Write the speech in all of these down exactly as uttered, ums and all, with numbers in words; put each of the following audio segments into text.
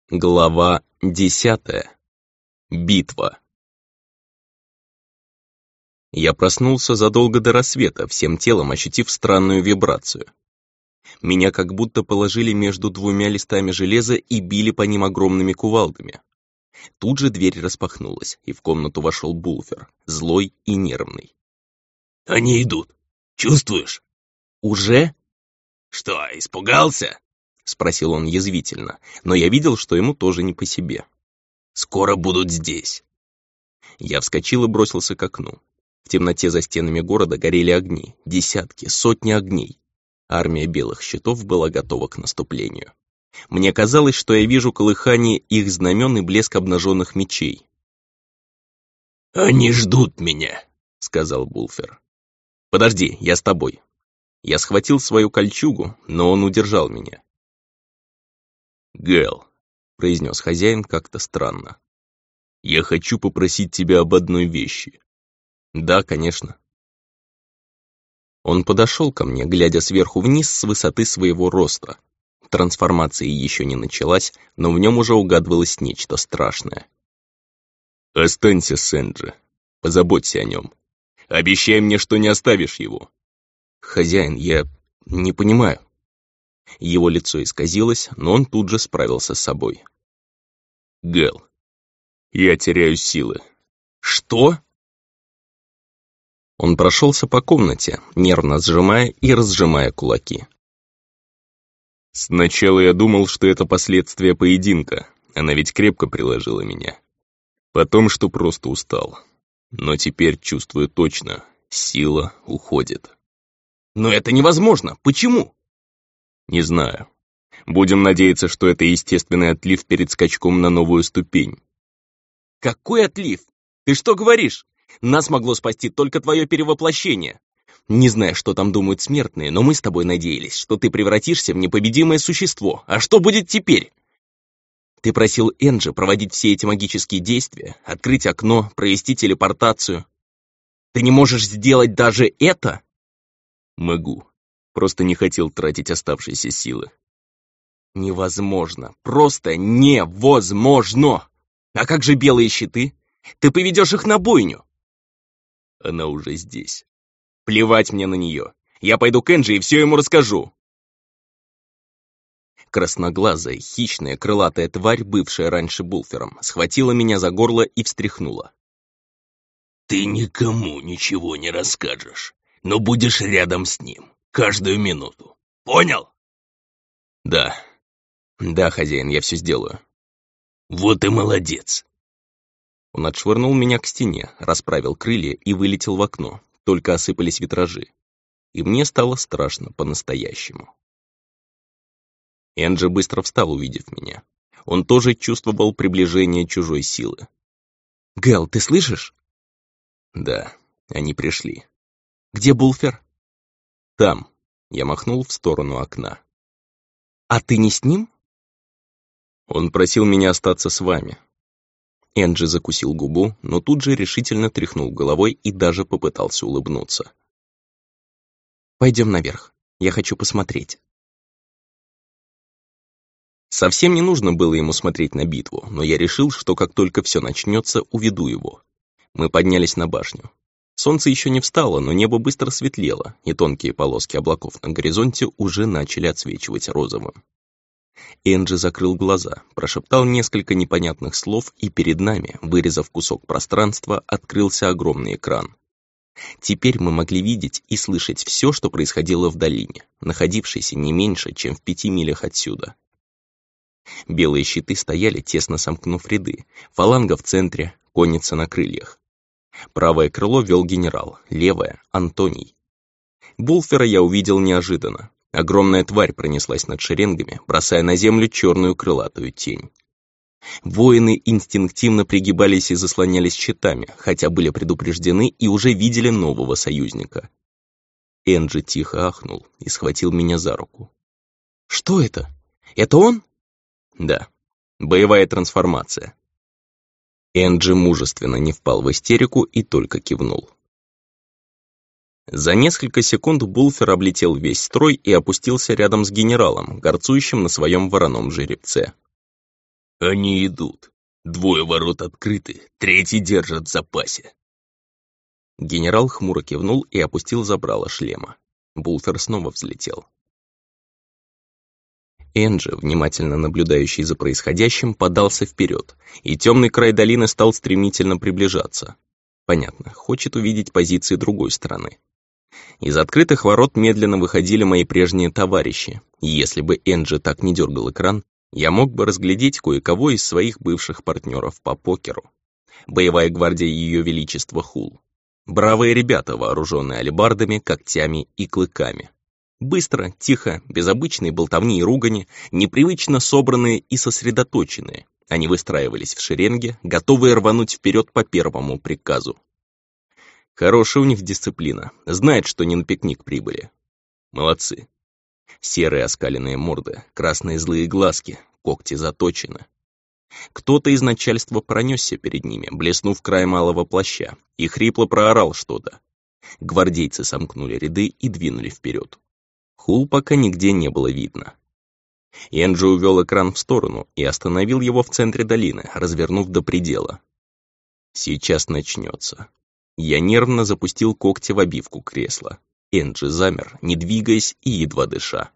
Глава десятая. Битва. Я проснулся задолго до рассвета, всем телом ощутив странную вибрацию. Меня как будто положили между двумя листами железа и били по ним огромными кувалдами. Тут же дверь распахнулась, и в комнату вошел Булфер, злой и нервный. «Они идут. Чувствуешь?» «Уже?» «Что, испугался?» — спросил он язвительно, но я видел, что ему тоже не по себе. «Скоро будут здесь». Я вскочил и бросился к окну. В темноте за стенами города горели огни, десятки, сотни огней. Армия белых щитов была готова к наступлению. Мне казалось, что я вижу колыхание их знамен и блеск обнаженных мечей. «Они ждут меня», — сказал Булфер. «Подожди, я с тобой». Я схватил свою кольчугу, но он удержал меня. «Гэл», — произнес хозяин как-то странно. «Я хочу попросить тебя об одной вещи». «Да, конечно». Он подошел ко мне, глядя сверху вниз с высоты своего роста. Трансформация еще не началась, но в нем уже угадывалось нечто страшное. «Останься с Энджи. Позаботься о нем. Обещай мне, что не оставишь его». «Хозяин, я не понимаю». Его лицо исказилось, но он тут же справился с собой. «Гэл, я теряю силы». «Что?» Он прошелся по комнате, нервно сжимая и разжимая кулаки. «Сначала я думал, что это последствия поединка. Она ведь крепко приложила меня. Потом, что просто устал. Но теперь чувствую точно, сила уходит». «Но это невозможно! Почему?» «Не знаю. Будем надеяться, что это естественный отлив перед скачком на новую ступень». «Какой отлив? Ты что говоришь? Нас могло спасти только твое перевоплощение. Не знаю, что там думают смертные, но мы с тобой надеялись, что ты превратишься в непобедимое существо. А что будет теперь? Ты просил Энджи проводить все эти магические действия, открыть окно, провести телепортацию. Ты не можешь сделать даже это?» «Могу. Просто не хотел тратить оставшиеся силы». «Невозможно. Просто невозможно! А как же белые щиты? Ты поведешь их на бойню!» «Она уже здесь». «Плевать мне на нее. Я пойду к Энджи и все ему расскажу». Красноглазая, хищная, крылатая тварь, бывшая раньше Булфером, схватила меня за горло и встряхнула. «Ты никому ничего не расскажешь, но будешь рядом с ним, каждую минуту. Понял?» «Да. Да, хозяин, я все сделаю». «Вот и молодец». Он отшвырнул меня к стене, расправил крылья и вылетел в окно, только осыпались витражи. И мне стало страшно по-настоящему. Энджи быстро встал, увидев меня. Он тоже чувствовал приближение чужой силы. «Гэл, ты слышишь?» «Да, они пришли». «Где Булфер?» «Там», — я махнул в сторону окна. «А ты не с ним?» «Он просил меня остаться с вами». Энджи закусил губу, но тут же решительно тряхнул головой и даже попытался улыбнуться. «Пойдем наверх. Я хочу посмотреть». Совсем не нужно было ему смотреть на битву, но я решил, что как только все начнется, уведу его. Мы поднялись на башню. Солнце еще не встало, но небо быстро светлело, и тонкие полоски облаков на горизонте уже начали отсвечивать розовым. Энджи закрыл глаза, прошептал несколько непонятных слов, и перед нами, вырезав кусок пространства, открылся огромный экран. Теперь мы могли видеть и слышать все, что происходило в долине, находившейся не меньше, чем в пяти милях отсюда. Белые щиты стояли, тесно сомкнув ряды, фаланга в центре, конница на крыльях. Правое крыло вел генерал, левое — Антоний. Булфера я увидел неожиданно. Огромная тварь пронеслась над шеренгами, бросая на землю черную крылатую тень. Воины инстинктивно пригибались и заслонялись щитами, хотя были предупреждены и уже видели нового союзника. Энджи тихо ахнул и схватил меня за руку. «Что это? Это он?» «Да, боевая трансформация». Энджи мужественно не впал в истерику и только кивнул. За несколько секунд Булфер облетел весь строй и опустился рядом с генералом, горцующим на своем вороном жеребце. Они идут. Двое ворот открыты, третий держат в запасе. Генерал хмуро кивнул и опустил забрало шлема. Булфер снова взлетел. Энджи, внимательно наблюдающий за происходящим, подался вперед, и темный край долины стал стремительно приближаться. Понятно, хочет увидеть позиции другой стороны. Из открытых ворот медленно выходили мои прежние товарищи, и если бы Энджи так не дергал экран, я мог бы разглядеть кое-кого из своих бывших партнеров по покеру. Боевая гвардия Ее Величества Хул. Бравые ребята, вооруженные алебардами, когтями и клыками. Быстро, тихо, без обычной болтовни и ругани, непривычно собранные и сосредоточенные. Они выстраивались в шеренге, готовые рвануть вперед по первому приказу. Хорошая у них дисциплина, знает, что не на пикник прибыли. Молодцы. Серые оскаленные морды, красные злые глазки, когти заточены. Кто-то из начальства пронесся перед ними, блеснув край малого плаща, и хрипло проорал что-то. Гвардейцы сомкнули ряды и двинули вперед. Хул пока нигде не было видно. Энджи увел экран в сторону и остановил его в центре долины, развернув до предела. Сейчас начнется. Я нервно запустил когти в обивку кресла. Энджи замер, не двигаясь и едва дыша.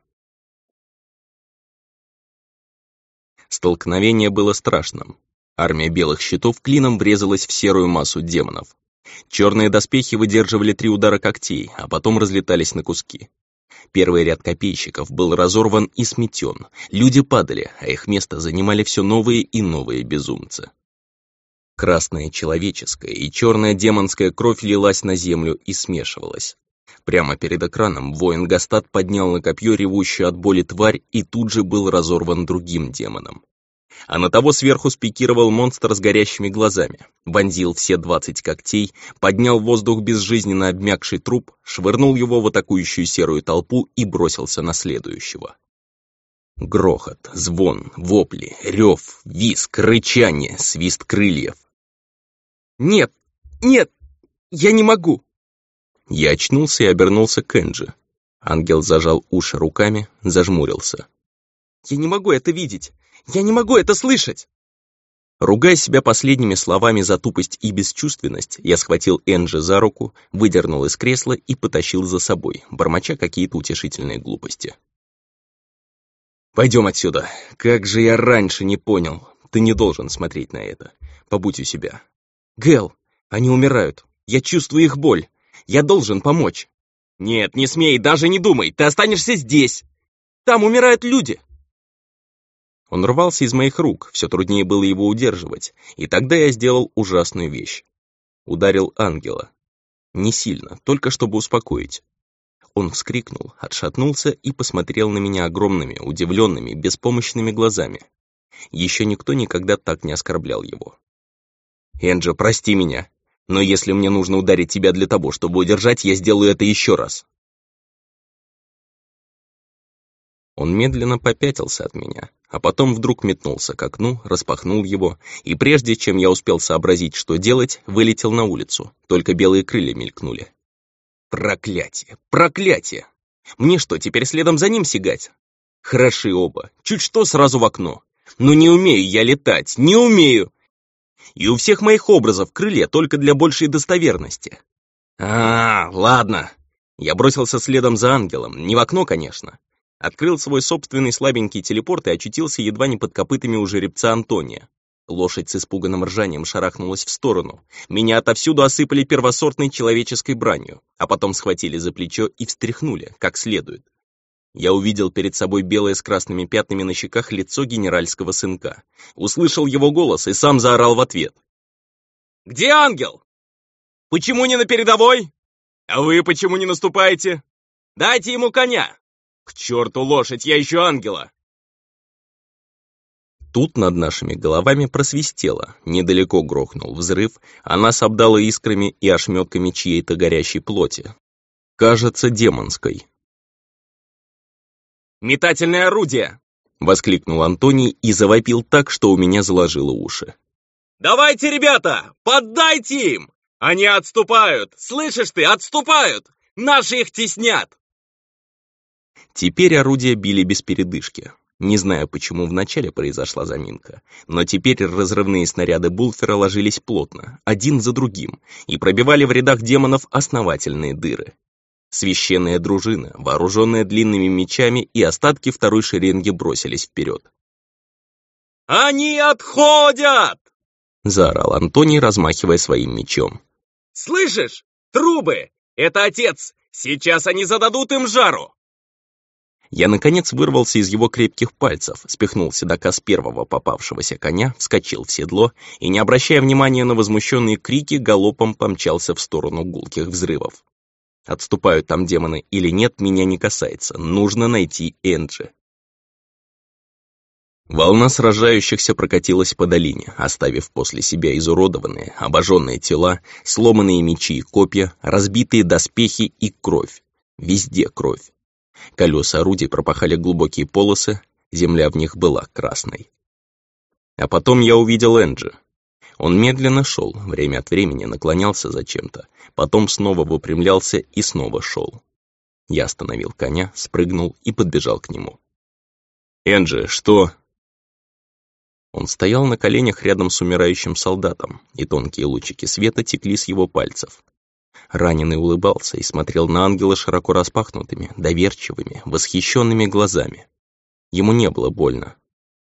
Столкновение было страшным. Армия белых щитов клином врезалась в серую массу демонов. Черные доспехи выдерживали три удара когтей, а потом разлетались на куски. Первый ряд копейщиков был разорван и сметен. Люди падали, а их место занимали все новые и новые безумцы. Красная человеческая и черная демонская кровь лилась на землю и смешивалась. Прямо перед экраном воин Гастат поднял на копье ревущую от боли тварь и тут же был разорван другим демоном. А на того сверху спикировал монстр с горящими глазами, вонзил все двадцать когтей, поднял в воздух безжизненно обмякший труп, швырнул его в атакующую серую толпу и бросился на следующего. Грохот, звон, вопли, рев, визг, рычание, свист крыльев. «Нет! Нет! Я не могу!» Я очнулся и обернулся к Энджи. Ангел зажал уши руками, зажмурился. «Я не могу это видеть! Я не могу это слышать!» Ругая себя последними словами за тупость и бесчувственность, я схватил Энджи за руку, выдернул из кресла и потащил за собой, бормоча какие-то утешительные глупости. «Пойдем отсюда! Как же я раньше не понял! Ты не должен смотреть на это. Побудь у себя. Гэл, они умирают. Я чувствую их боль. Я должен помочь. Нет, не смей, даже не думай, ты останешься здесь. Там умирают люди!» Он рвался из моих рук, все труднее было его удерживать, и тогда я сделал ужасную вещь. Ударил ангела. Не сильно, только чтобы успокоить. Он вскрикнул, отшатнулся и посмотрел на меня огромными, удивленными, беспомощными глазами. Еще никто никогда так не оскорблял его. «Энджи, прости меня, но если мне нужно ударить тебя для того, чтобы удержать, я сделаю это еще раз». Он медленно попятился от меня, а потом вдруг метнулся к окну, распахнул его, и прежде чем я успел сообразить, что делать, вылетел на улицу, только белые крылья мелькнули. Проклятие! Проклятие! Мне что, теперь следом за ним сигать? Хороши оба, чуть что сразу в окно. Но не умею я летать, не умею! И у всех моих образов крылья только для большей достоверности. А, ладно. Я бросился следом за ангелом, не в окно, конечно. Открыл свой собственный слабенький телепорт и очутился едва не под копытами у жеребца Антония. Лошадь с испуганным ржанием шарахнулась в сторону. Меня отовсюду осыпали первосортной человеческой бранью, а потом схватили за плечо и встряхнули, как следует. Я увидел перед собой белое с красными пятнами на щеках лицо генеральского сынка. Услышал его голос и сам заорал в ответ. «Где ангел? Почему не на передовой? А вы почему не наступаете? Дайте ему коня! К черту лошадь, я ищу ангела!» Тут над нашими головами просвистело, недалеко грохнул взрыв, а нас обдало искрами и ошметками чьей-то горящей плоти. Кажется, демонской. «Метательное орудие!» — воскликнул Антоний и завопил так, что у меня заложило уши. «Давайте, ребята, поддайте им! Они отступают! Слышишь ты, отступают! Наши их теснят!» Теперь орудия били без передышки. Не знаю, почему вначале произошла заминка, но теперь разрывные снаряды Булфера ложились плотно, один за другим, и пробивали в рядах демонов основательные дыры. Священная дружина, вооруженная длинными мечами, и остатки второй шеренги бросились вперед. «Они отходят!» — заорал Антоний, размахивая своим мечом. «Слышишь? Трубы! Это отец! Сейчас они зададут им жару!» Я, наконец, вырвался из его крепких пальцев, спихнул седока с первого попавшегося коня, вскочил в седло и, не обращая внимания на возмущенные крики, галопом помчался в сторону гулких взрывов. Отступают там демоны или нет, меня не касается. Нужно найти Энджи. Волна сражающихся прокатилась по долине, оставив после себя изуродованные, обожженные тела, сломанные мечи и копья, разбитые доспехи и кровь. Везде кровь. Колеса орудий пропахали глубокие полосы, земля в них была красной. А потом я увидел Энджи. Он медленно шел, время от времени наклонялся зачем-то, потом снова выпрямлялся и снова шел. Я остановил коня, спрыгнул и подбежал к нему. «Энджи, что?» Он стоял на коленях рядом с умирающим солдатом, и тонкие лучики света текли с его пальцев. Раненый улыбался и смотрел на ангела широко распахнутыми, доверчивыми, восхищенными глазами. Ему не было больно.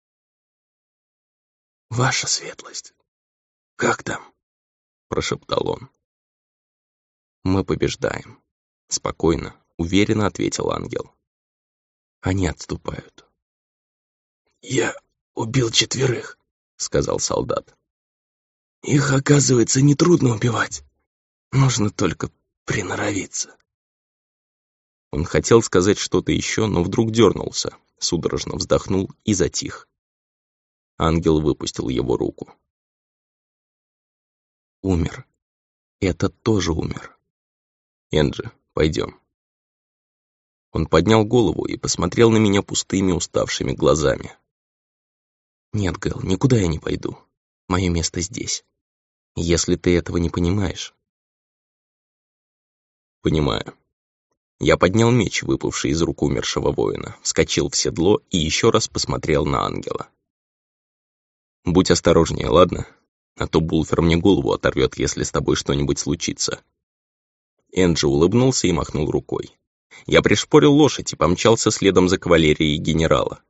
«Ваша светлость, как там?» — прошептал он. «Мы побеждаем», — спокойно, уверенно ответил ангел. «Они отступают». «Я убил четверых», — сказал солдат. «Их, оказывается, нетрудно убивать. Нужно только приноровиться». Он хотел сказать что-то еще, но вдруг дернулся, судорожно вздохнул и затих. Ангел выпустил его руку. «Умер. Этот тоже умер. Энджи, пойдем». Он поднял голову и посмотрел на меня пустыми, уставшими глазами. «Нет, Гэл, никуда я не пойду. Мое место здесь. Если ты этого не понимаешь...» «Понимаю». Я поднял меч, выпавший из рук умершего воина, вскочил в седло и еще раз посмотрел на ангела. «Будь осторожнее, ладно? А то Булфер мне голову оторвет, если с тобой что-нибудь случится». Энджи улыбнулся и махнул рукой. Я пришпорил лошадь и помчался следом за кавалерией генерала.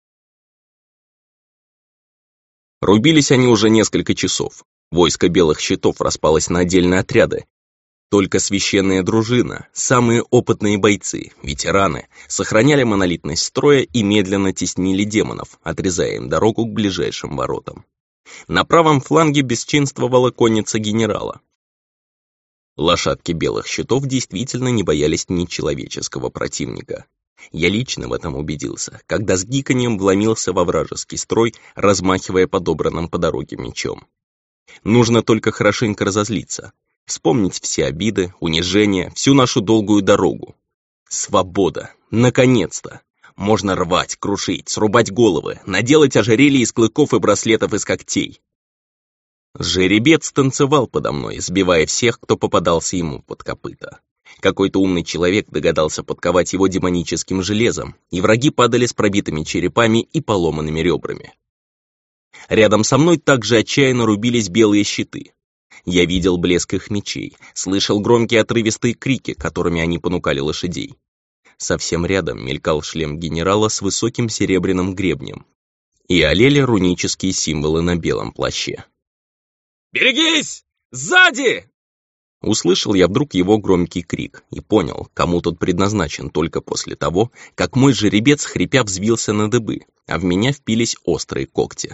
Рубились они уже несколько часов. Войско белых щитов распалось на отдельные отряды. Только священная дружина, самые опытные бойцы, ветераны, сохраняли монолитность строя и медленно теснили демонов, отрезая им дорогу к ближайшим воротам. На правом фланге бесчинствовала конница генерала. Лошадки белых щитов действительно не боялись нечеловеческого противника. Я лично в этом убедился, когда с гиканьем вломился во вражеский строй, размахивая подобранным по дороге мечом. Нужно только хорошенько разозлиться. Вспомнить все обиды, унижения, всю нашу долгую дорогу. Свобода! Наконец-то! Можно рвать, крушить, срубать головы, наделать ожерелья из клыков и браслетов из когтей. Жеребец танцевал подо мной, сбивая всех, кто попадался ему под копыта. Какой-то умный человек догадался подковать его демоническим железом, и враги падали с пробитыми черепами и поломанными ребрами. Рядом со мной также отчаянно рубились белые щиты. Я видел блеск их мечей, слышал громкие отрывистые крики, которыми они понукали лошадей. Совсем рядом мелькал шлем генерала с высоким серебряным гребнем, и олели рунические символы на белом плаще. «Берегись! Сзади!» Услышал я вдруг его громкий крик и понял, кому тот предназначен только после того, как мой жеребец хрипя взвился на дыбы, а в меня впились острые когти.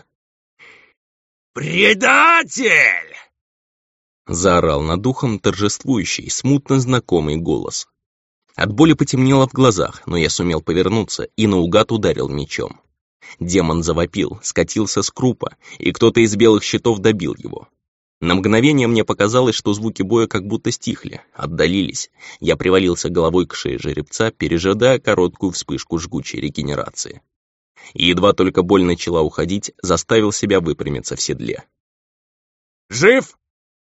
«Предатель!» Заорал над ухом торжествующий, смутно знакомый голос. От боли потемнело в глазах, но я сумел повернуться и наугад ударил мечом. Демон завопил, скатился с крупа, и кто-то из белых щитов добил его. На мгновение мне показалось, что звуки боя как будто стихли, отдалились. Я привалился головой к шее жеребца, пережидая короткую вспышку жгучей регенерации. И едва только боль начала уходить, заставил себя выпрямиться в седле. «Жив?»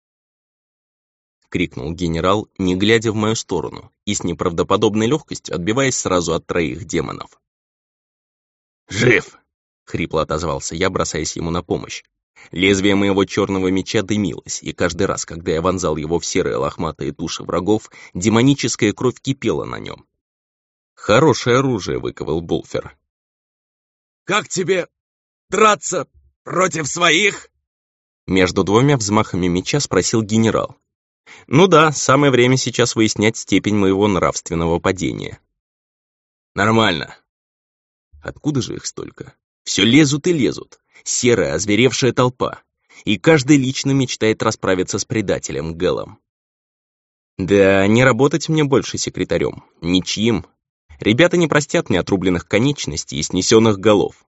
— крикнул генерал, не глядя в мою сторону, и с неправдоподобной легкостью отбиваясь сразу от троих демонов. «Жив!» — хрипло отозвался я, бросаясь ему на помощь. Лезвие моего черного меча дымилось, и каждый раз, когда я вонзал его в серые лохматые туши врагов, демоническая кровь кипела на нем. Хорошее оружие выковал Булфер. «Как тебе драться против своих?» Между двумя взмахами меча спросил генерал. Ну да, самое время сейчас выяснять степень моего нравственного падения. «Нормально». Откуда же их столько? Все лезут и лезут. Серая, озверевшая толпа. И каждый лично мечтает расправиться с предателем Гэлом. Да, не работать мне больше секретарем. Ничьим. Ребята не простят мне отрубленных конечностей и снесенных голов.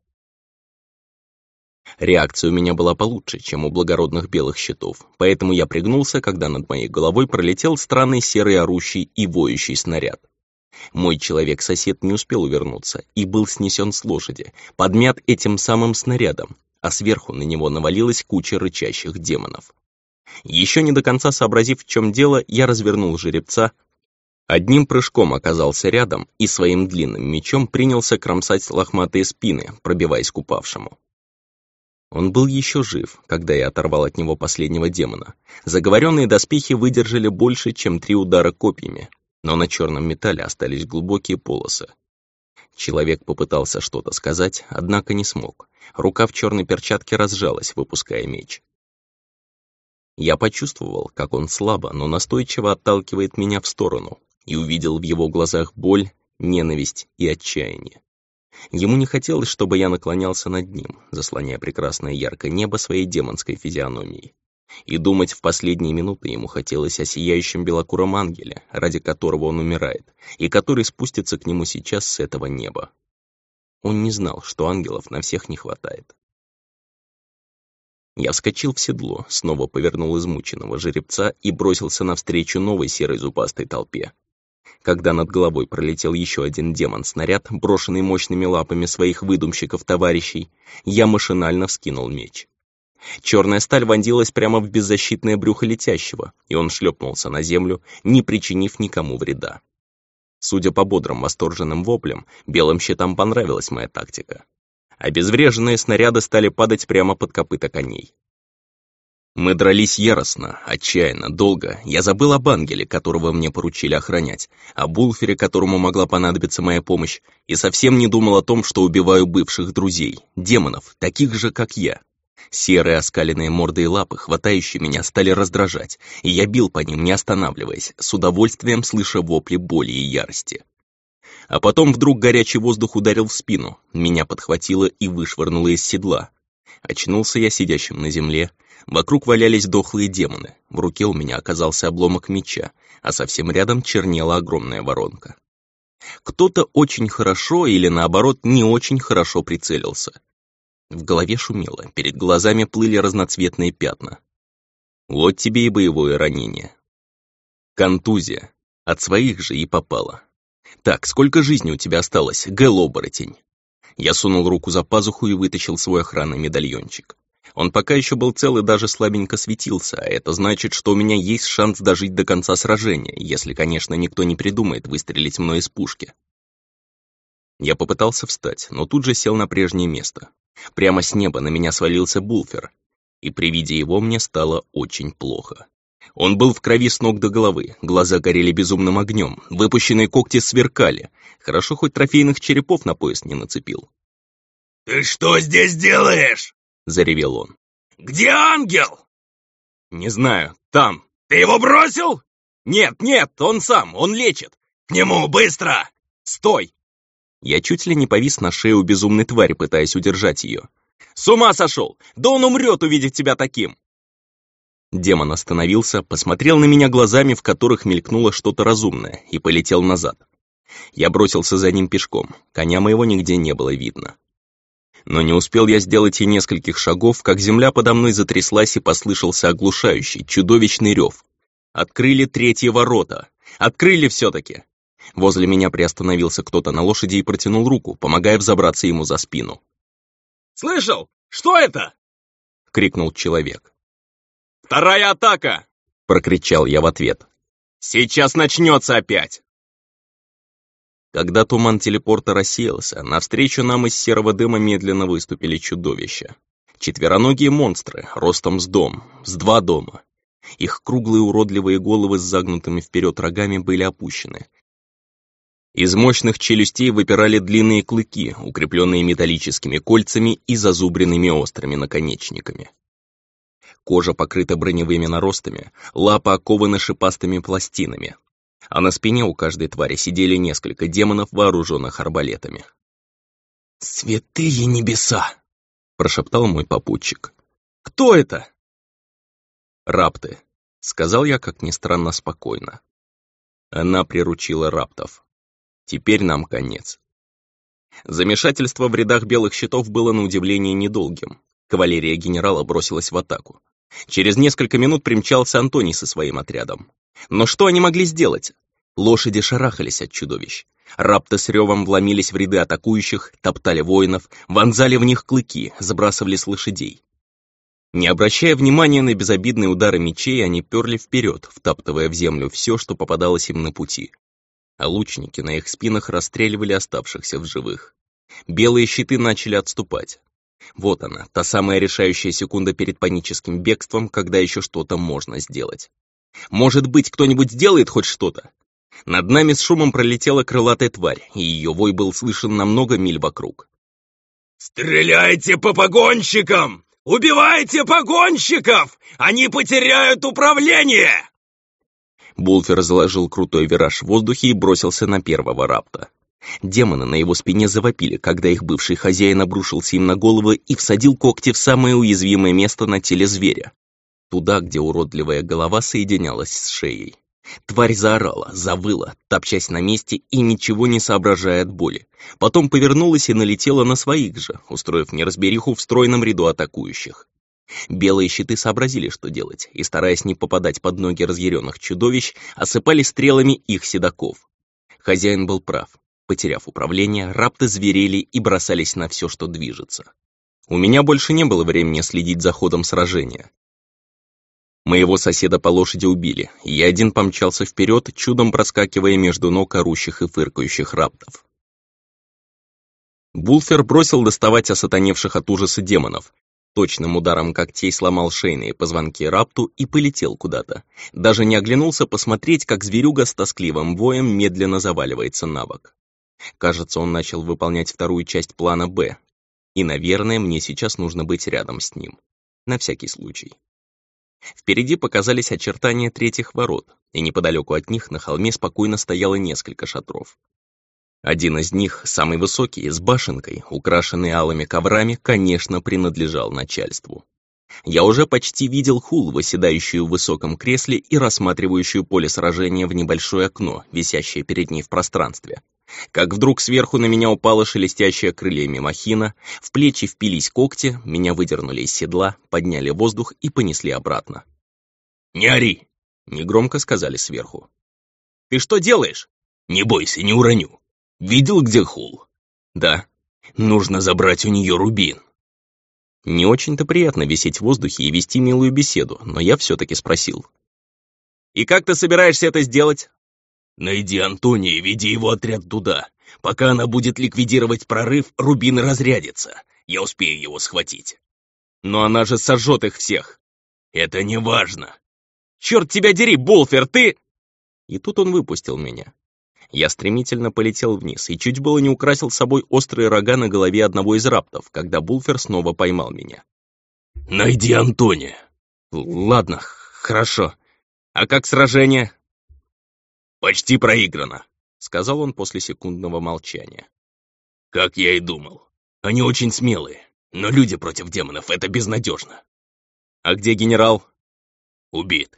Реакция у меня была получше, чем у благородных белых щитов, поэтому я пригнулся, когда над моей головой пролетел странный серый орущий и воющий снаряд. Мой человек-сосед не успел увернуться и был снесен с лошади, подмят этим самым снарядом, а сверху на него навалилась куча рычащих демонов. Еще не до конца сообразив, в чем дело, я развернул жеребца, одним прыжком оказался рядом и своим длинным мечом принялся кромсать лохматые спины, пробиваясь к упавшему. Он был еще жив, когда я оторвал от него последнего демона. Заговоренные доспехи выдержали больше, чем три удара копьями, но на черном металле остались глубокие полосы. Человек попытался что-то сказать, однако не смог. Рука в черной перчатке разжалась, выпуская меч. Я почувствовал, как он слабо, но настойчиво отталкивает меня в сторону, и увидел в его глазах боль, ненависть и отчаяние. Ему не хотелось, чтобы я наклонялся над ним, заслоняя прекрасное яркое небо своей демонской физиономией. И думать в последние минуты ему хотелось о сияющем белокуром ангеле, ради которого он умирает, и который спустится к нему сейчас с этого неба. Он не знал, что ангелов на всех не хватает. Я вскочил в седло, снова повернул измученного жеребца и бросился навстречу новой серой зубастой толпе. Когда над головой пролетел еще один демон-снаряд, брошенный мощными лапами своих выдумщиков-товарищей, я машинально вскинул меч. Черная сталь вонзилась прямо в беззащитное брюхо летящего, и он шлепнулся на землю, не причинив никому вреда. Судя по бодрым восторженным воплям, белым щитам понравилась моя тактика. Обезвреженные снаряды стали падать прямо под копыта коней. Мы дрались яростно, отчаянно, долго. Я забыл об ангеле, которого мне поручили охранять, о Булфере, которому могла понадобиться моя помощь, и совсем не думал о том, что убиваю бывших друзей, демонов, таких же, как я. Серые оскаленные морды и лапы, хватающие меня, стали раздражать, и я бил по ним, не останавливаясь, с удовольствием слыша вопли боли и ярости. А потом вдруг горячий воздух ударил в спину, меня подхватило и вышвырнуло из седла. Очнулся я сидящим на земле, вокруг валялись дохлые демоны, в руке у меня оказался обломок меча, а совсем рядом чернела огромная воронка. Кто-то очень хорошо или, наоборот, не очень хорошо прицелился. В голове шумело, перед глазами плыли разноцветные пятна. Вот тебе и боевое ранение. Контузия. От своих же и попало. Так, сколько жизни у тебя осталось, Гэл-оборотень? Я сунул руку за пазуху и вытащил свой охранный медальончик. Он пока еще был цел и даже слабенько светился, а это значит, что у меня есть шанс дожить до конца сражения, если, конечно, никто не придумает выстрелить мной из пушки. Я попытался встать, но тут же сел на прежнее место. Прямо с неба на меня свалился Булфер, и при виде его мне стало очень плохо. Он был в крови с ног до головы, глаза горели безумным огнем, выпущенные когти сверкали. Хорошо, хоть трофейных черепов на пояс не нацепил. «Ты что здесь делаешь?» — заревел он. «Где ангел?» «Не знаю, там». «Ты его бросил?» «Нет, нет, он сам, он лечит». «К нему, быстро!» «Стой!» Я чуть ли не повис на шее у безумной твари, пытаясь удержать ее. «С ума сошел! Да он умрет, увидев тебя таким!» Демон остановился, посмотрел на меня глазами, в которых мелькнуло что-то разумное, и полетел назад. Я бросился за ним пешком, коня моего нигде не было видно. Но не успел я сделать и нескольких шагов, как земля подо мной затряслась и послышался оглушающий, чудовищный рев. Открыли третьи ворота! Открыли все-таки! Возле меня приостановился кто-то на лошади и протянул руку, помогая взобраться ему за спину. «Слышал? Что это?» — крикнул человек. «Вторая атака!» — прокричал я в ответ. «Сейчас начнется опять!» Когда туман телепорта рассеялся, навстречу нам из серого дыма медленно выступили чудовища. Четвероногие монстры, ростом с дом, с два дома. Их круглые уродливые головы с загнутыми вперед рогами были опущены. Из мощных челюстей выпирали длинные клыки, укрепленные металлическими кольцами и зазубренными острыми наконечниками. Кожа покрыта броневыми наростами, лапы окованы шипастыми пластинами, а на спине у каждой твари сидели несколько демонов, вооруженных арбалетами. «Святые небеса!» — прошептал мой попутчик. «Кто это?» «Рапты», — сказал я, как ни странно, спокойно. Она приручила раптов. Теперь нам конец. Замешательство в рядах белых щитов было на удивление недолгим. Кавалерия генерала бросилась в атаку. Через несколько минут примчался Антоний со своим отрядом. Но что они могли сделать? Лошади шарахались от чудовищ. Рапты с ревом вломились в ряды атакующих, топтали воинов, вонзали в них клыки, сбрасывали с лошадей. Не обращая внимания на безобидные удары мечей, они перли вперед, втаптывая в землю все, что попадалось им на пути. А лучники на их спинах расстреливали оставшихся в живых. Белые щиты начали отступать. Вот она, та самая решающая секунда перед паническим бегством, когда еще что-то можно сделать. Может быть, кто-нибудь сделает хоть что-то? Над нами с шумом пролетела крылатая тварь, и ее вой был слышен на много миль вокруг. «Стреляйте по погонщикам! Убивайте погонщиков! Они потеряют управление!» Булфер заложил крутой вираж в воздухе и бросился на первого рапта. Демоны на его спине завопили, когда их бывший хозяин обрушился им на голову и всадил когти в самое уязвимое место на теле зверя. Туда, где уродливая голова соединялась с шеей. Тварь заорала, завыла, топчась на месте и ничего не соображая от боли. Потом повернулась и налетела на своих же, устроив неразбериху в стройном ряду атакующих. Белые щиты сообразили, что делать, и, стараясь не попадать под ноги разъяренных чудовищ, осыпали стрелами их седаков. Хозяин был прав. Потеряв управление, рапты зверели и бросались на все, что движется. У меня больше не было времени следить за ходом сражения. Моего соседа по лошади убили, и я один помчался вперед, чудом проскакивая между ног орущих и фыркающих раптов. Булфер бросил доставать осатаневших от ужаса демонов, точным ударом когтей сломал шейные позвонки рапту и полетел куда-то. Даже не оглянулся посмотреть, как зверюга с тоскливым воем медленно заваливается на бок. Кажется, он начал выполнять вторую часть плана «Б», и, наверное, мне сейчас нужно быть рядом с ним. На всякий случай. Впереди показались очертания третьих ворот, и неподалеку от них на холме спокойно стояло несколько шатров. Один из них, самый высокий, с башенкой, украшенный алыми коврами, конечно, принадлежал начальству. Я уже почти видел Хул, восседающую в высоком кресле и рассматривающую поле сражения в небольшое окно, висящее перед ней в пространстве. Как вдруг сверху на меня упала шелестящая крыльями махина, в плечи впились когти, меня выдернули из седла, подняли в воздух и понесли обратно. «Не ори!» — негромко сказали сверху. «Ты что делаешь?» «Не бойся, не уроню. Видел, где Хул?» «Да». «Нужно забрать у нее рубин». Не очень-то приятно висеть в воздухе и вести милую беседу, но я все-таки спросил. «И как ты собираешься это сделать?» «Найди Антония и веди его отряд туда. Пока она будет ликвидировать прорыв, рубин разрядится. Я успею его схватить». «Но она же сожжет их всех». «Это не важно». «Черт тебя дери, Булфер, ты...» И тут он выпустил меня. Я стремительно полетел вниз и чуть было не украсил собой острые рога на голове одного из раптов, когда Булфер снова поймал меня. «Найди Антония». «Ладно, хорошо. А как сражение?» «Почти проиграно», — сказал он после секундного молчания. «Как я и думал. Они очень смелые, но люди против демонов — это безнадежно». «А где генерал?» «Убит».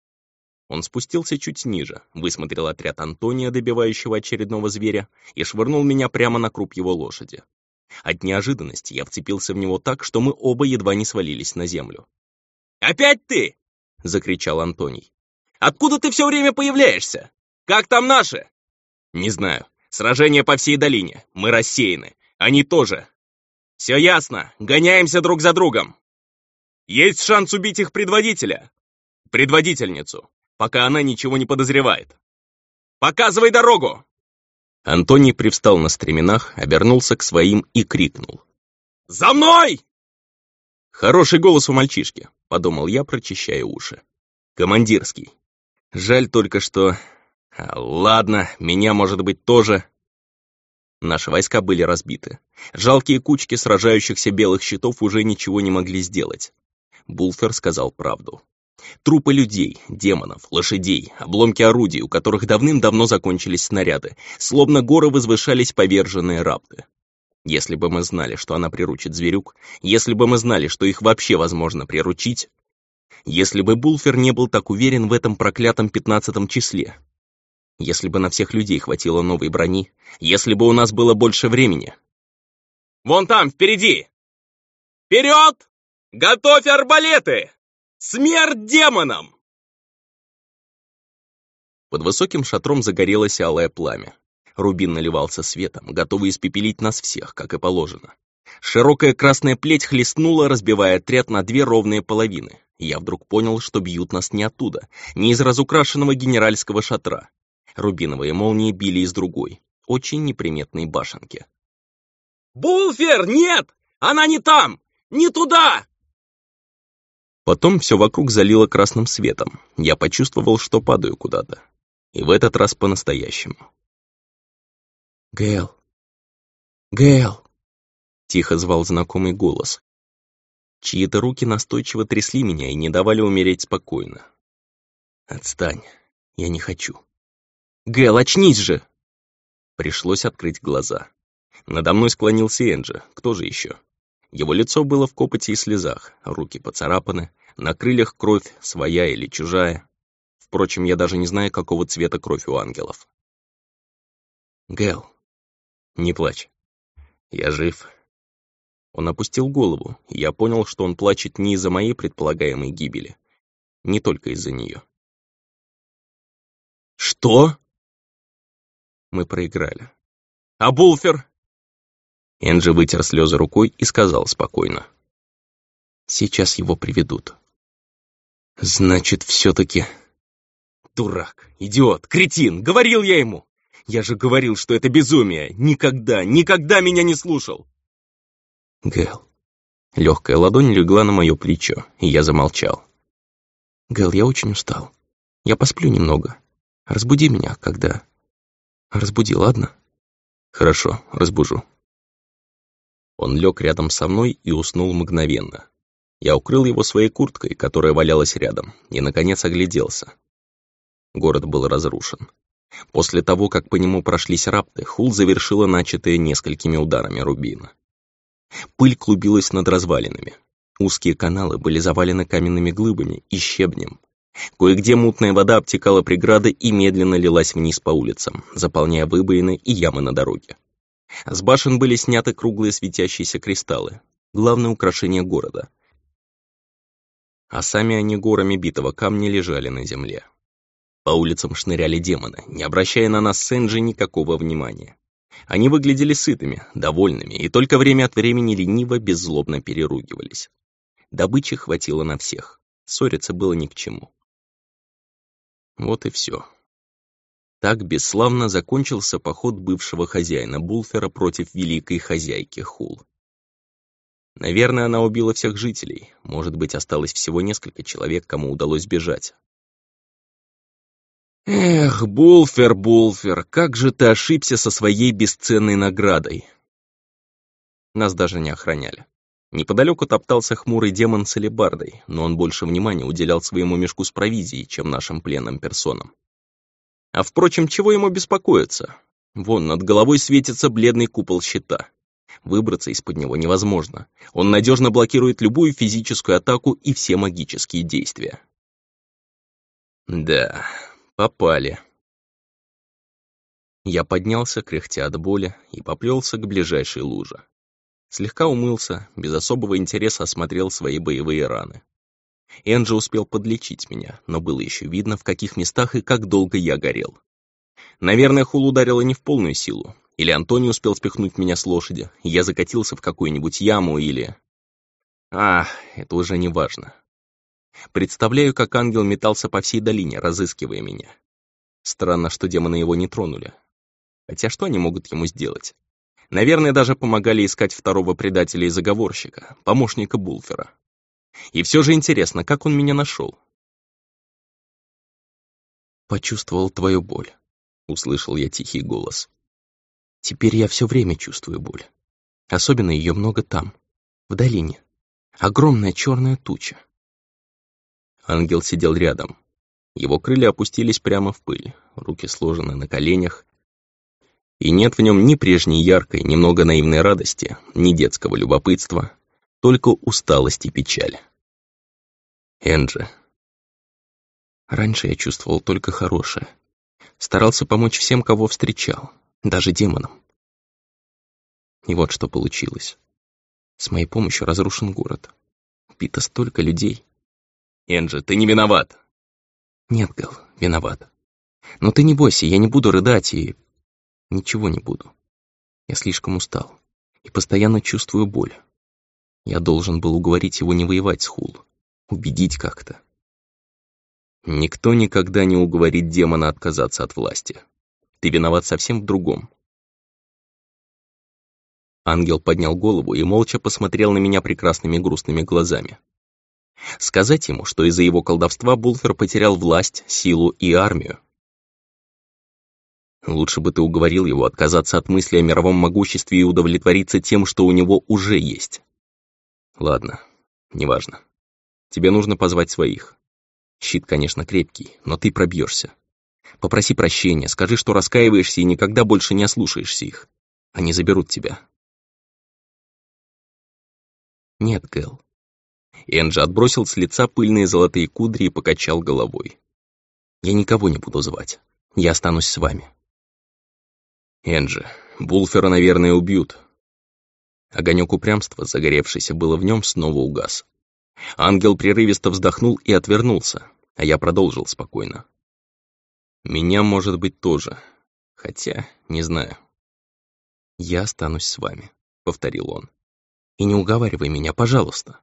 Он спустился чуть ниже, высмотрел отряд Антония, добивающего очередного зверя, и швырнул меня прямо на круп его лошади. От неожиданности я вцепился в него так, что мы оба едва не свалились на землю. «Опять ты?» — закричал Антоний. «Откуда ты все время появляешься? Как там наши?» «Не знаю. Сражение по всей долине. Мы рассеяны. Они тоже. Все ясно. Гоняемся друг за другом. Есть шанс убить их предводителя. Предводительницу. Пока она ничего не подозревает. Показывай дорогу!» Антоний привстал на стременах, обернулся к своим и крикнул: «За мной!» «Хороший голос у мальчишки», — подумал я, прочищая уши. «Командирский. Жаль только, что... А, ладно, меня, может быть, тоже...» Наши войска были разбиты. Жалкие кучки сражающихся белых щитов уже ничего не могли сделать. Булфер сказал правду. Трупы людей, демонов, лошадей, обломки орудий, у которых давным-давно закончились снаряды, словно горы возвышались поверженные рапты. Если бы мы знали, что она приручит зверюк, если бы мы знали, что их вообще возможно приручить, если бы Булфер не был так уверен в этом проклятом пятнадцатом числе, если бы на всех людей хватило новой брони, если бы у нас было больше времени. «Вон там, впереди! Вперед! Готовь арбалеты! Смерть демонам!» Под высоким шатром загорелось алое пламя. Рубин наливался светом, готовый испепелить нас всех, как и положено. Широкая красная плеть хлестнула, разбивая отряд на две ровные половины. Я вдруг понял, что бьют нас не оттуда, не из разукрашенного генеральского шатра. Рубиновые молнии били из другой, очень неприметной башенки. «Булфер, нет! Она не там! Не туда!» Потом все вокруг залило красным светом. Я почувствовал, что падаю куда-то. И в этот раз по-настоящему. «Гэл! Гэл!» — тихо звал знакомый голос. Чьи-то руки настойчиво трясли меня и не давали умереть спокойно. «Отстань, я не хочу». «Гэл, очнись же!» Пришлось открыть глаза. Надо мной склонился Энджи, кто же еще? Его лицо было в копоти и слезах, руки поцарапаны, на крыльях кровь, своя или чужая. Впрочем, я даже не знаю, какого цвета кровь у ангелов. «Гэл, не плачь. Я жив». Он опустил голову, и я понял, что он плачет не из-за моей предполагаемой гибели, не только из-за нее. «Что?» Мы проиграли. «А Булфер?» Энджи вытер слезы рукой и сказал спокойно: «Сейчас его приведут». «Значит, все-таки...» «Дурак, идиот, кретин, говорил я ему! Я же говорил, что это безумие! Никогда, никогда меня не слушал!» «Гэл...» Легкая ладонь легла на мое плечо, и я замолчал. «Гэл, я очень устал. Я посплю немного. Разбуди меня, когда...» «Разбуди, ладно?» «Хорошо, разбужу». Он лег рядом со мной и уснул мгновенно. Я укрыл его своей курткой, которая валялась рядом, и, наконец, огляделся. Город был разрушен. После того, как по нему прошлись рапты, Хул завершила начатое несколькими ударами Рубина. Пыль клубилась над развалинами. Узкие каналы были завалены каменными глыбами и щебнем. Кое-где мутная вода обтекала преграды и медленно лилась вниз по улицам, заполняя выбоины и ямы на дороге. С башен были сняты круглые светящиеся кристаллы, главное украшение города. А сами они горами битого камня лежали на земле. По улицам шныряли демоны, не обращая на нас с Энджи никакого внимания. Они выглядели сытыми, довольными, и только время от времени лениво, беззлобно переругивались. Добычи хватило на всех, ссориться было ни к чему. Вот и все. Так бесславно закончился поход бывшего хозяина Булфера против великой хозяйки Хул. Наверное, она убила всех жителей, может быть, осталось всего несколько человек, кому удалось бежать. Эх, Булфер, Булфер, как же ты ошибся со своей бесценной наградой. Нас даже не охраняли. Неподалеку топтался хмурый демон с алебардой, но он больше внимания уделял своему мешку с провизией, чем нашим пленным персонам. А впрочем, чего ему беспокоиться? Вон, над головой светится бледный купол щита. Выбраться из-под него невозможно. Он надежно блокирует любую физическую атаку и все магические действия. Да, попали. Я поднялся, кряхтя от боли, и поплелся к ближайшей луже. Слегка умылся, без особого интереса осмотрел свои боевые раны. Энджи успел подлечить меня, но было еще видно, в каких местах и как долго я горел. Наверное, Хул ударила не в полную силу, или Антоний успел спихнуть меня с лошади, и я закатился в какую-нибудь яму, или... А, это уже не важно. Представляю, как ангел метался по всей долине, разыскивая меня. Странно, что демоны его не тронули. Хотя что они могут ему сделать? Наверное, даже помогали искать второго предателя и заговорщика, помощника Булфера. И все же интересно, как он меня нашел? «Почувствовал твою боль», — услышал я тихий голос. «Теперь я все время чувствую боль. Особенно ее много там, в долине. Огромная черная туча». Ангел сидел рядом. Его крылья опустились прямо в пыль, руки сложены на коленях. И нет в нем ни прежней яркой, немного наивной радости, ни детского любопытства, только усталость и печаль. Энджи. Раньше я чувствовал только хорошее. Старался помочь всем, кого встречал, даже демонам. И вот что получилось. С моей помощью разрушен город. Убито столько людей. Энджи, ты не виноват. Нет, Гэл, виноват. Но ты не бойся, я не буду рыдать и... Ничего не буду. Я слишком устал и постоянно чувствую боль. Я должен был уговорить его не воевать с Хул. Убедить как-то. Никто никогда не уговорит демона отказаться от власти. Ты виноват совсем в другом. Ангел поднял голову и молча посмотрел на меня прекрасными грустными глазами. Сказать ему, что из-за его колдовства Булфер потерял власть, силу и армию. Лучше бы ты уговорил его отказаться от мысли о мировом могуществе и удовлетвориться тем, что у него уже есть. Ладно, неважно. Тебе нужно позвать своих. Щит, конечно, крепкий, но ты пробьешься. Попроси прощения, скажи, что раскаиваешься и никогда больше не ослушаешься их. Они заберут тебя. Нет, Гэл. Энджи отбросил с лица пыльные золотые кудри и покачал головой. Я никого не буду звать. Я останусь с вами. Энджи, Булфера, наверное, убьют. Огонек упрямства, загоревшийся было в нем, снова угас. Ангел прерывисто вздохнул и отвернулся, а я продолжил спокойно. Меня, может быть, тоже. Хотя, не знаю. Я останусь с вами, повторил он. И не уговаривай меня, пожалуйста.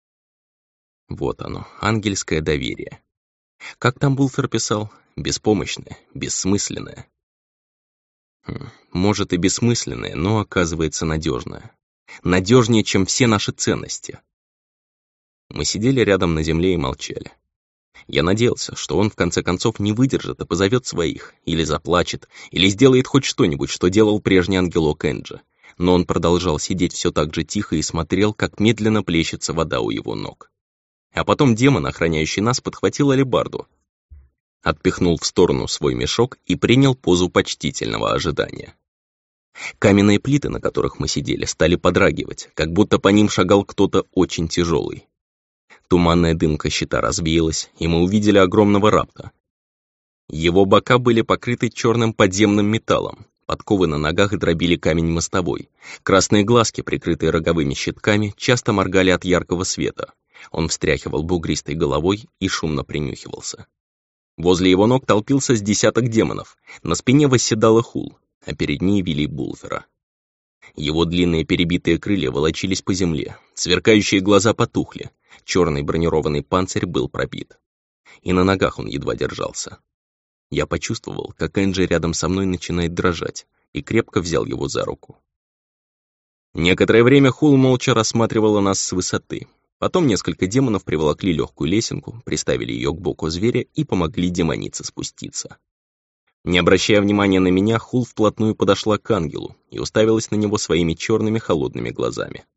Вот оно, ангельское доверие. Как там Булфер писал? Беспомощное, бессмысленное. Хм, может и бессмысленное, но оказывается надежное. Надежнее, чем все наши ценности. Мы сидели рядом на земле и молчали. Я надеялся, что он в конце концов не выдержит и позовет своих, или заплачет, или сделает хоть что-нибудь, что делал прежний ангелок Энджи. Но он продолжал сидеть все так же тихо и смотрел, как медленно плещется вода у его ног. А потом демон, охраняющий нас, подхватил алебарду, отпихнул в сторону свой мешок и принял позу почтительного ожидания. Каменные плиты, на которых мы сидели, стали подрагивать, как будто по ним шагал кто-то очень тяжелый. Туманная дымка щита развеялась, и мы увидели огромного рапта. Его бока были покрыты черным подземным металлом, подковы на ногах дробили камень мостовой, красные глазки, прикрытые роговыми щитками, часто моргали от яркого света. Он встряхивал бугристой головой и шумно принюхивался. Возле его ног толпился с десяток демонов, на спине восседала Хул, а перед ней вели Булфера. Его длинные перебитые крылья волочились по земле, сверкающие глаза потухли, черный бронированный панцирь был пробит. И на ногах он едва держался. Я почувствовал, как Энджи рядом со мной начинает дрожать, и крепко взял его за руку. Некоторое время Хул молча рассматривала нас с высоты. Потом несколько демонов приволокли легкую лесенку, приставили ее к боку зверя и помогли демонице спуститься. Не обращая внимания на меня, Хул вплотную подошла к ангелу и уставилась на него своими черными холодными глазами.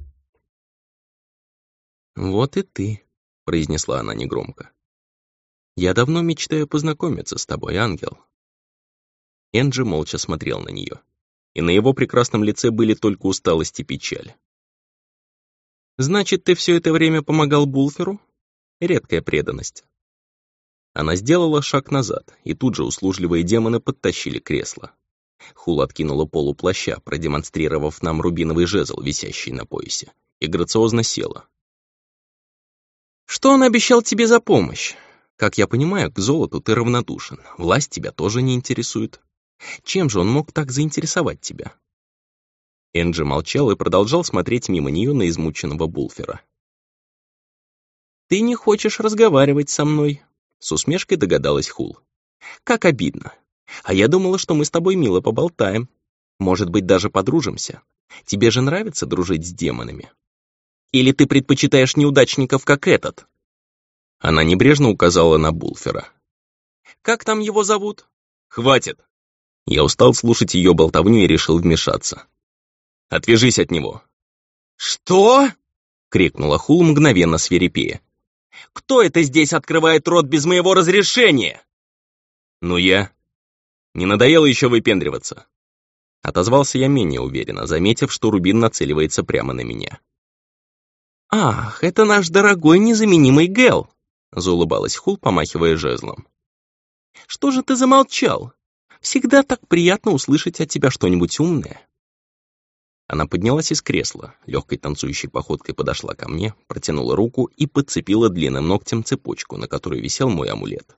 «Вот и ты», — произнесла она негромко. «Я давно мечтаю познакомиться с тобой, ангел». Энджи молча смотрел на нее, и на его прекрасном лице были только усталость и печаль. «Значит, ты все это время помогал Булферу? Редкая преданность». Она сделала шаг назад, и тут же услужливые демоны подтащили кресло. Хул откинула полу плаща, продемонстрировав нам рубиновый жезл, висящий на поясе, и грациозно села. «Что он обещал тебе за помощь? Как я понимаю, к золоту ты равнодушен, власть тебя тоже не интересует. Чем же он мог так заинтересовать тебя?» Энджи молчал и продолжал смотреть мимо нее на измученного Булфера. «Ты не хочешь разговаривать со мной?» С усмешкой догадалась Хул. «Как обидно. А я думала, что мы с тобой мило поболтаем. Может быть, даже подружимся. Тебе же нравится дружить с демонами? Или ты предпочитаешь неудачников, как этот?» Она небрежно указала на Булфера. «Как там его зовут?» «Хватит!» Я устал слушать ее болтовню и решил вмешаться. «Отвяжись от него!» «Что?» — крикнула Хул, мгновенно свирепея. «Кто это здесь открывает рот без моего разрешения?» «Ну я. Не надоело еще выпендриваться?» Отозвался я менее уверенно, заметив, что Рубин нацеливается прямо на меня. «Ах, это наш дорогой незаменимый Гэл!» — заулыбалась Хул, помахивая жезлом. «Что же ты замолчал? Всегда так приятно услышать от тебя что-нибудь умное». Она поднялась из кресла, легкой танцующей походкой подошла ко мне, протянула руку и подцепила длинным ногтем цепочку, на которой висел мой амулет.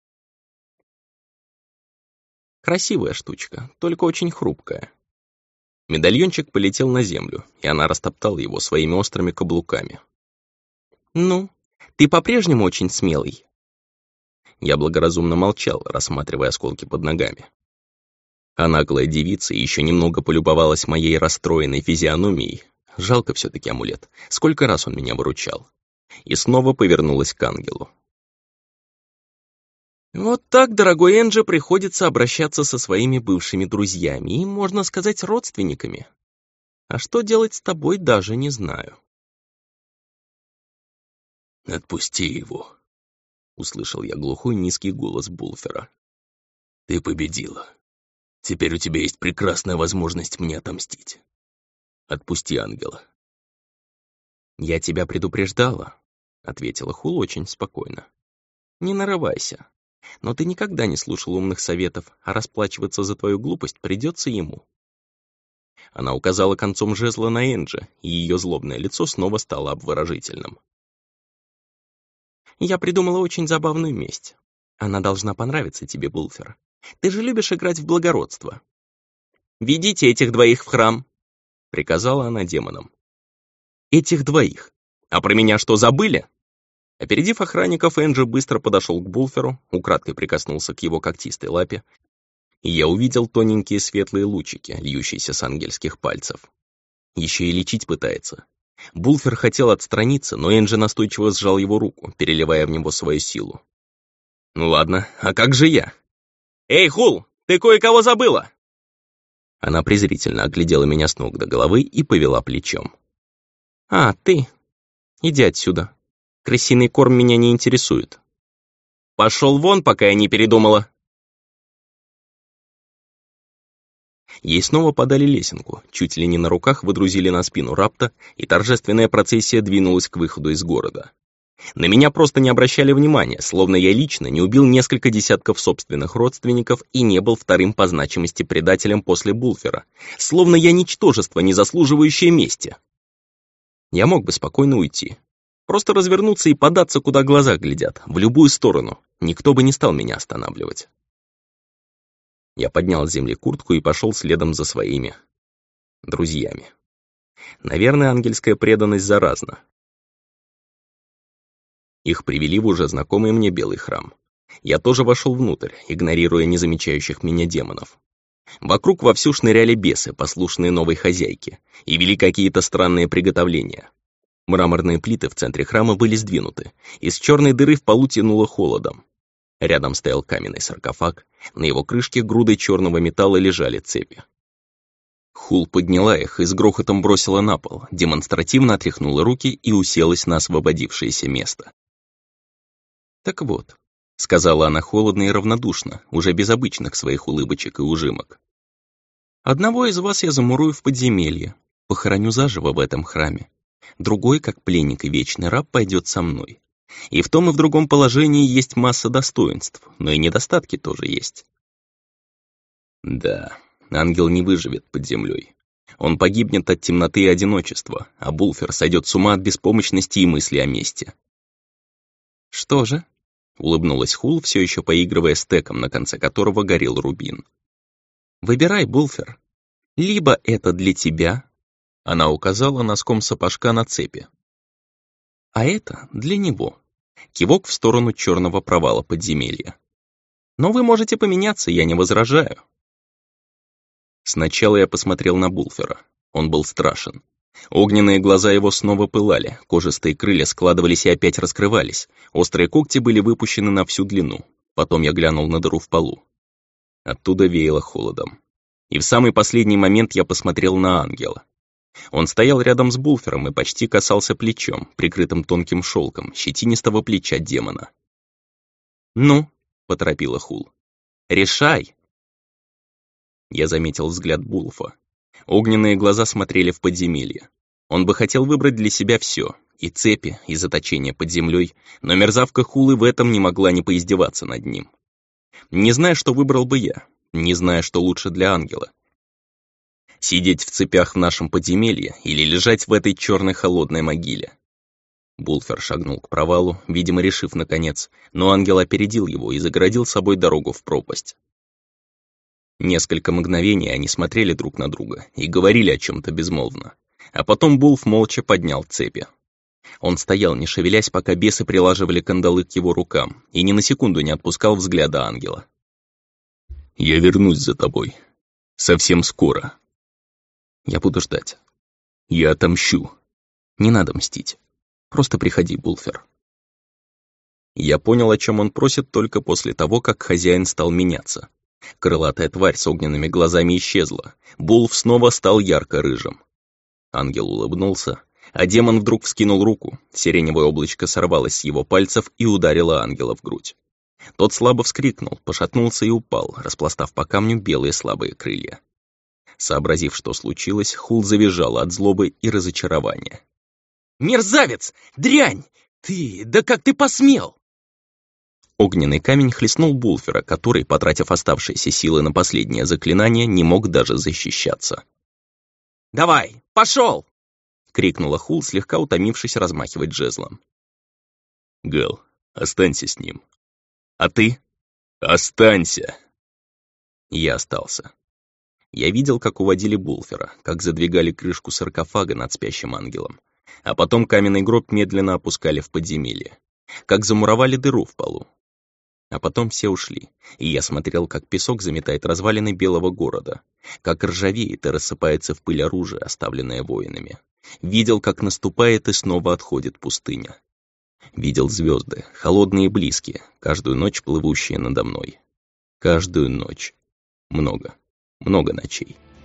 Красивая штучка, только очень хрупкая. Медальончик полетел на землю, и она растоптала его своими острыми каблуками. «Ну, ты по-прежнему очень смелый». Я благоразумно молчал, рассматривая осколки под ногами. А наглая девица еще немного полюбовалась моей расстроенной физиономией. Жалко все-таки амулет. Сколько раз он меня выручал. И снова повернулась к ангелу. «Вот так, дорогой Энджи, приходится обращаться со своими бывшими друзьями и, можно сказать, родственниками. А что делать с тобой, даже не знаю». «Отпусти его», — услышал я глухой низкий голос Булфера. «Ты победила. Теперь у тебя есть прекрасная возможность мне отомстить. Отпусти ангела». «Я тебя предупреждала», — ответила Хул очень спокойно. «Не нарывайся. Но ты никогда не слушал умных советов, а расплачиваться за твою глупость придется ему». Она указала концом жезла на Энджи, и ее злобное лицо снова стало обворожительным. «Я придумала очень забавную месть. Она должна понравиться тебе, Булфер. Ты же любишь играть в благородство. Ведите этих двоих в храм», — приказала она демонам. «Этих двоих. А про меня что, забыли?» Опередив охранников, Энджи быстро подошел к Булферу, украдкой прикоснулся к его когтистой лапе, и я увидел тоненькие светлые лучики, льющиеся с ангельских пальцев. Еще и лечить пытается. Булфер хотел отстраниться, но Энджи настойчиво сжал его руку, переливая в него свою силу. «Ну ладно, а как же я?» «Эй, Хул, ты кое-кого забыла!» Она презрительно оглядела меня с ног до головы и повела плечом. «А, ты? Иди отсюда. Крысиный корм меня не интересует». «Пошел вон, пока я не передумала». Ей снова подали лесенку, чуть ли не на руках выдрузили на спину рапта, и торжественная процессия двинулась к выходу из города. На меня просто не обращали внимания, словно я лично не убил несколько десятков собственных родственников и не был вторым по значимости предателем после Булфера, словно я ничтожество, не заслуживающее мести. Я мог бы спокойно уйти. Просто развернуться и податься, куда глаза глядят, в любую сторону. Никто бы не стал меня останавливать. Я поднял с земли куртку и пошел следом за своими друзьями. Наверное, ангельская преданность заразна. Их привели в уже знакомый мне белый храм. Я тоже вошел внутрь, игнорируя незамечающих меня демонов. Вокруг вовсю шныряли бесы, послушные новой хозяйке, и вели какие-то странные приготовления. Мраморные плиты в центре храма были сдвинуты, из черной дыры в полу тянуло холодом. Рядом стоял каменный саркофаг, на его крышке грудой черного металла лежали цепи. Хул подняла их и с грохотом бросила на пол, демонстративно отряхнула руки и уселась на освободившееся место. «Так вот», — сказала она холодно и равнодушно, уже без обычных своих улыбочек и ужимок. «Одного из вас я замурую в подземелье, похороню заживо в этом храме. Другой, как пленник и вечный раб, пойдет со мной. И в том и в другом положении есть масса достоинств, но и недостатки тоже есть». Да, ангел не выживет под землей. Он погибнет от темноты и одиночества, а Булфер сойдет с ума от беспомощности и мысли о мести. «Что же?» — улыбнулась Хул, все еще поигрывая стеком, на конце которого горел рубин. «Выбирай, Булфер. Либо это для тебя», — она указала носком сапожка на цепи, «а это для него», — кивок в сторону черного провала подземелья. Но вы можете поменяться, я не возражаю. Сначала я посмотрел на Булфера. Он был страшен. Огненные глаза его снова пылали, кожистые крылья складывались и опять раскрывались, острые когти были выпущены на всю длину. Потом я глянул на дыру в полу. Оттуда веяло холодом. И в самый последний момент я посмотрел на ангела. Он стоял рядом с Булфером и почти касался плечом, прикрытым тонким шелком, щетинистого плеча демона. «Ну», — поторопила Хул, — «решай». Я заметил взгляд Булфа. Огненные глаза смотрели в подземелье. Он бы хотел выбрать для себя все, и цепи, и заточение под землей, но мерзавка Хулы в этом не могла не поиздеваться над ним. Не зная, что выбрал бы я, не зная, что лучше для ангела. Сидеть в цепях в нашем подземелье или лежать в этой черной холодной могиле. Булфер шагнул к провалу, видимо, решив наконец, но ангел опередил его и загородил собой дорогу в пропасть. Несколько мгновений они смотрели друг на друга и говорили о чем-то безмолвно. А потом Булф молча поднял цепи. Он стоял, не шевелясь, пока бесы прилаживали кандалы к его рукам, и ни на секунду не отпускал взгляда ангела. «Я вернусь за тобой. Совсем скоро. Я буду ждать. Я отомщу. Не надо мстить. Просто приходи, Булфер». Я понял, о чем он просит, только после того, как хозяин стал меняться. Крылатая тварь с огненными глазами исчезла. Булф снова стал ярко-рыжим. Ангел улыбнулся, а демон вдруг вскинул руку. Сиреневое облачко сорвалось с его пальцев и ударило ангела в грудь. Тот слабо вскрикнул, пошатнулся и упал, распластав по камню белые слабые крылья. Сообразив, что случилось, Хул завизжала от злобы и разочарования. «Мерзавец! Дрянь! Ты... да как ты посмел!» Огненный камень хлестнул Булфера, который, потратив оставшиеся силы на последнее заклинание, не мог даже защищаться. «Давай, пошел!» — крикнула Хул, слегка утомившись размахивать жезлом. «Гэл, останься с ним». «А ты?» «Останься!» Я остался. Я видел, как уводили Булфера, как задвигали крышку саркофага над спящим ангелом, а потом каменный гроб медленно опускали в подземелье, как замуровали дыру в полу. А потом все ушли, и я смотрел, как песок заметает развалины белого города, как ржавеет и рассыпается в пыль оружие, оставленное воинами. Видел, как наступает и снова отходит пустыня. Видел звезды, холодные и близкие, каждую ночь плывущие надо мной. Каждую ночь. Много, много ночей.